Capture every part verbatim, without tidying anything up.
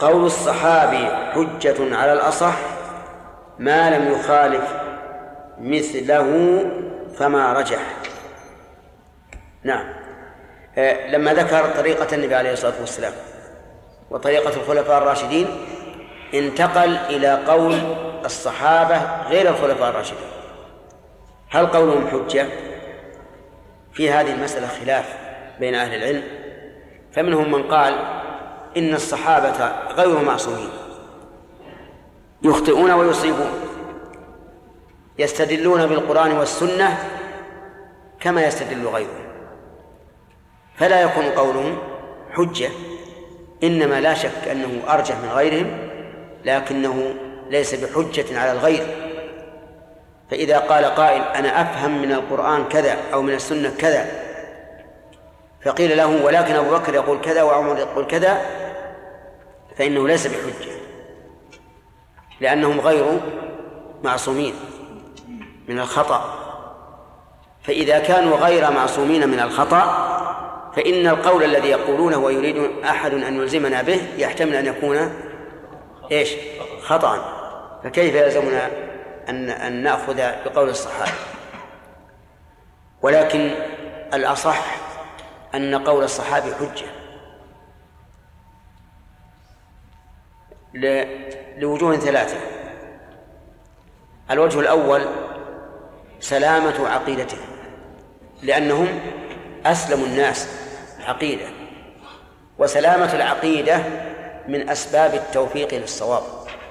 قول الصحابي حجة على الأصح ما لم يخالف مثله فما رجح. نعم. لما ذكر طريقة النبي عليه الصلاة والسلام وطريقة الخلفاء الراشدين انتقل إلى قول الصحابة غير الخلفاء الراشدين. هل قولهم حجة؟ في هذه المسألة خلاف بين أهل العلم، فمنهم من قال إن الصحابة غير معصومين، يخطئون ويصيبون، يستدلون بالقرآن والسنة كما يستدل غيرهم، فلا يكون قولهم حجة، إنما لا شك أنه أرجح من غيرهم، لكنه ليس بحجة على الغير. فإذا قال قائل أنا أفهم من القرآن كذا أو من السنة كذا، فقيل له ولكن أبو بكر يقول كذا وعمر يقول كذا، فإنه ليس بحجة، لأنهم غير معصومين من الخطأ. فإذا كانوا غير معصومين من الخطأ فإن القول الذي يقولونه ويريد أحد أن يلزمنا به يحتمل أن يكون إيش؟ خطأ، فكيف يلزمنا أن, أن نأخذ بقول الصحابة؟ ولكن الأصح أن قول الصحابي حجة لوجوه ثلاثة. الوجه الأول سلامة عقيدتهم، لأنهم أسلم الناس عقيدة، وسلامة العقيدة من أسباب التوفيق للصواب.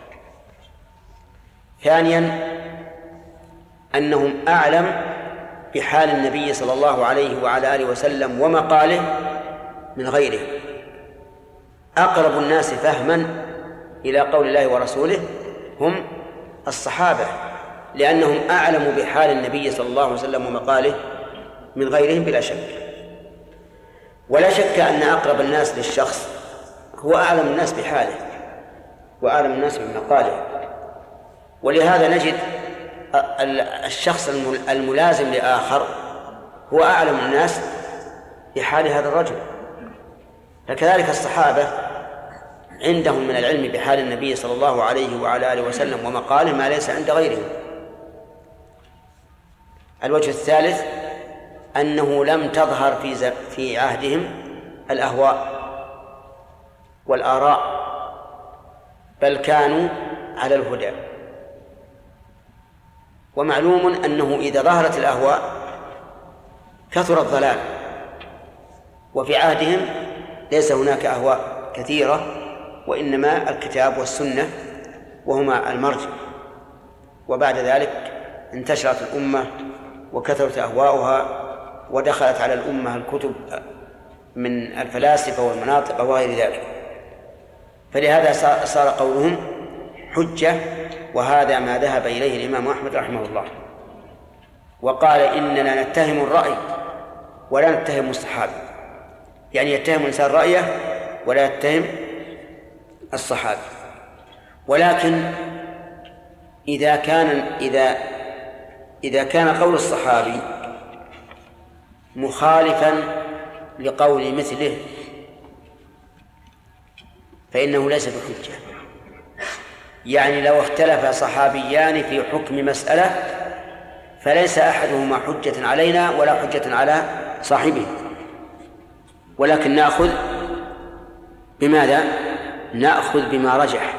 ثانيا أنهم أعلم بحال النبي صلى الله عليه وعلى آله وسلم ومقاله من غيره، أقرب الناس فهما إلى قول الله ورسوله هم الصحابة، لأنهم أعلم بحال النبي صلى الله عليه وسلم ومقاله من غيرهم بلا شك. ولا شك أن أقرب الناس للشخص هو أعلم الناس بحاله وأعلم الناس بمقاله، ولهذا نجد الشخص الملازم لآخر هو أعلم الناس بحال هذا الرجل. فكذلك الصحابة عندهم من العلم بحال النبي صلى الله عليه وعلى آله وسلم ومقاله ما ليس عند غيرهم. الوجه الثالث أنه لم تظهر في في عهدهم الأهواء والآراء، بل كانوا على الهدى. ومعلوم أنه إذا ظهرت الأهواء كثر الضلال، وفي عهدهم ليس هناك أهواء كثيرة، وإنما الكتاب والسنة وهما المرجع. وبعد ذلك انتشرت الأمة وكثرت أهواؤها، ودخلت على الأمة الكتب من الفلاسفة والمناطق وغير ذلك، فلهذا صار قولهم حجة. وهذا ما ذهب إليه الإمام أحمد رحمه الله، وقال إننا نتهم الرأي ولا نتهم الصحابة، يعني يتهم الإنسان رأيه ولا يتهم الصحابة. ولكن إذا كان إذا إذا كان قول الصحابي مخالفا لقول مثله فإنه ليس بحجة. يعني لو اختلف صحابيان في حكم مسألة فليس أحدهما حجة علينا ولا حجة على صاحبه، ولكن نأخذ بماذا؟ نأخذ بما رجح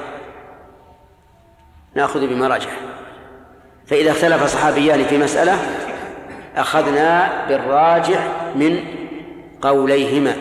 نأخذ بما رجح فإذا اختلف صحابيان في مسألة أخذنا بالراجح من قوليهما.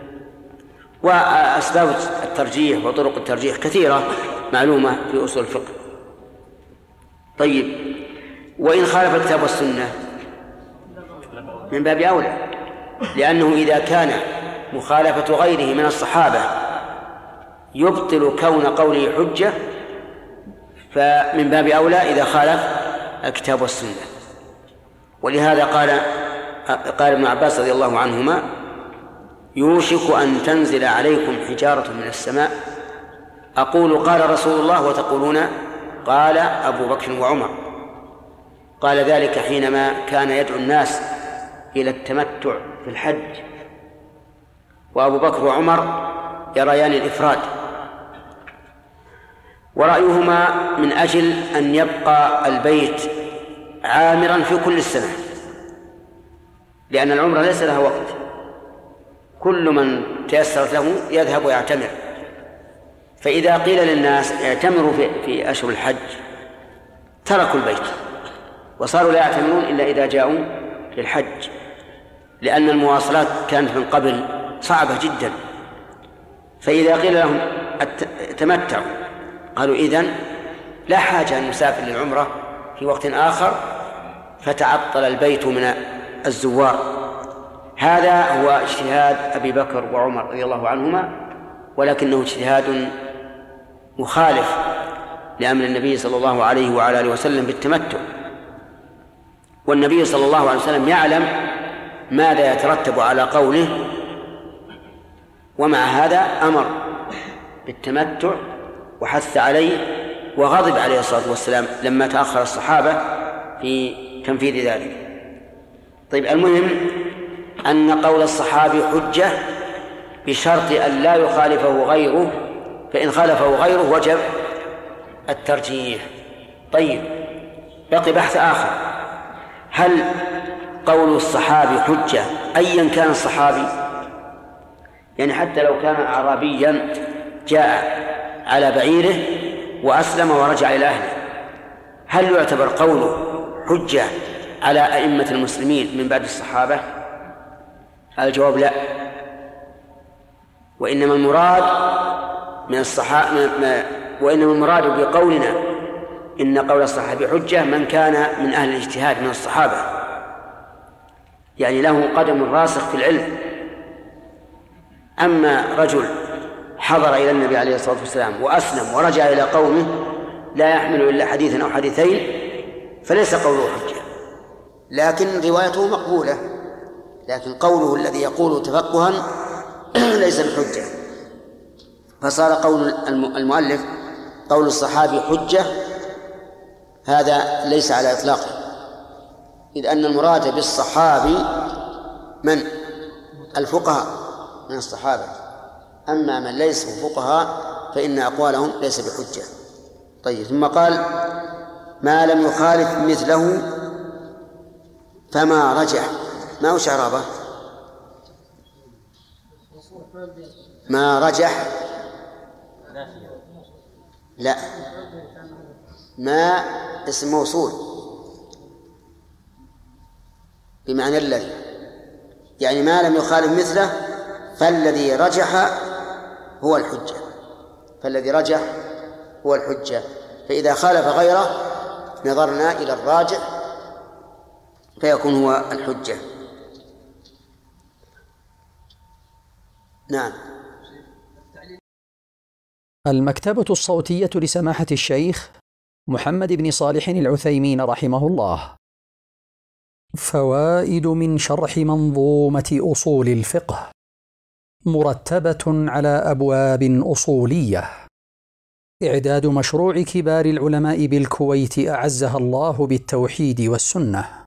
وأسباب الترجيح وطرق الترجيح كثيرة معلومة في أصول الفقه. طيب، وإن خالف الكتاب والسنة من باب أولى، لأنه إذا كان مخالفة غيره من الصحابة يبطل كون قوله حجة، فمن باب أولى إذا خالف الكتاب والسنة. ولهذا قال قال ابن عباس رضي الله عنهما: يوشك أن تنزل عليكم حجارة من السماء، أقول قال رسول الله وتقولون قال أبو بكر وعمر. قال ذلك حينما كان يدعو الناس إلى التمتع في الحج، وأبو بكر وعمر يريان الإفراد، ورأيهما من أجل أن يبقى البيت عامرا في كل السنة، لأن العمرة ليس لها وقت، كل من تيسرت له يذهب ويعتمر. فإذا قيل للناس اعتمروا في, في أشهر الحج تركوا البيت وصاروا لا يعتمرون إلا إذا جاءوا للحج، لأن المواصلات كانت من قبل صعبة جدا. فإذا قيل لهم تمتعوا قالوا إذن لا حاجة أن نسافر للعمرة في وقت آخر فتعطل البيت من الزوار. هذا هو اجتهاد أبي بكر وعمر رضي الله عنهما، ولكنه اجتهاد مخالف لأمر النبي صلى الله عليه وعلى آله وسلم بالتمتع، والنبي صلى الله عليه وسلم يعلم ماذا يترتب على قوله، ومع هذا أمر بالتمتع وحث عليه وغضب عليه الصلاة والسلام لما تأخر الصحابة في تنفيذ ذلك. طيب، المهم أن قول الصحابي حجة بشرط أن لا يخالفه غيره، فإن خالفه غيره وجب الترجيح. طيب، بقي بحث آخر: هل قول الصحابي حجة أيا كان الصحابي؟ يعني حتى لو كان أعرابيا جاء على بعيره وأسلم ورجع إلى أهله، هل يعتبر قوله حجة على أئمة المسلمين من بعد الصحابة؟ الجواب لا، وإنما المراد من الصحابة وإنما المراد بقولنا إن قول الصحابي حجة من كان من أهل الاجتهاد من الصحابة، يعني له قدم راسخ في العلم. أما رجل حضر إلى النبي عليه الصلاة والسلام وأسلم ورجع إلى قومه لا يحمل إلا حديثا أو حديثين فليس قوله حجة، لكن روايته مقبولة، لكن قوله الذي يقول تفقها ليس بحجة. فصار قول المؤلف قول الصحابي حجة هذا ليس على إطلاقه، إذ أن المراد بالصحابي من الفقهاء من الصحابة، أما من ليسوا فقهاء فإن أقوالهم ليس بحجة. طيب، ثم قال ما لم يخالف مثله فما رجح. ما هو شعرابة؟ ما رجح لا، ما اسم موصول بمعنى الذي، يعني ما لم يخالف مثله فالذي رجح هو الحجة، فالذي رجح هو الحجة. فإذا خالف غيره نظرنا إلى الراجح فيكون هو الحجة. نعم. المكتبة الصوتية لسماحة الشيخ محمد بن صالح العثيمين رحمه الله. فوائد من شرح منظومة أصول الفقه مرتبة على أبواب أصولية. إعداد مشروع كبار العلماء بالكويت أعزها الله بالتوحيد والسنة.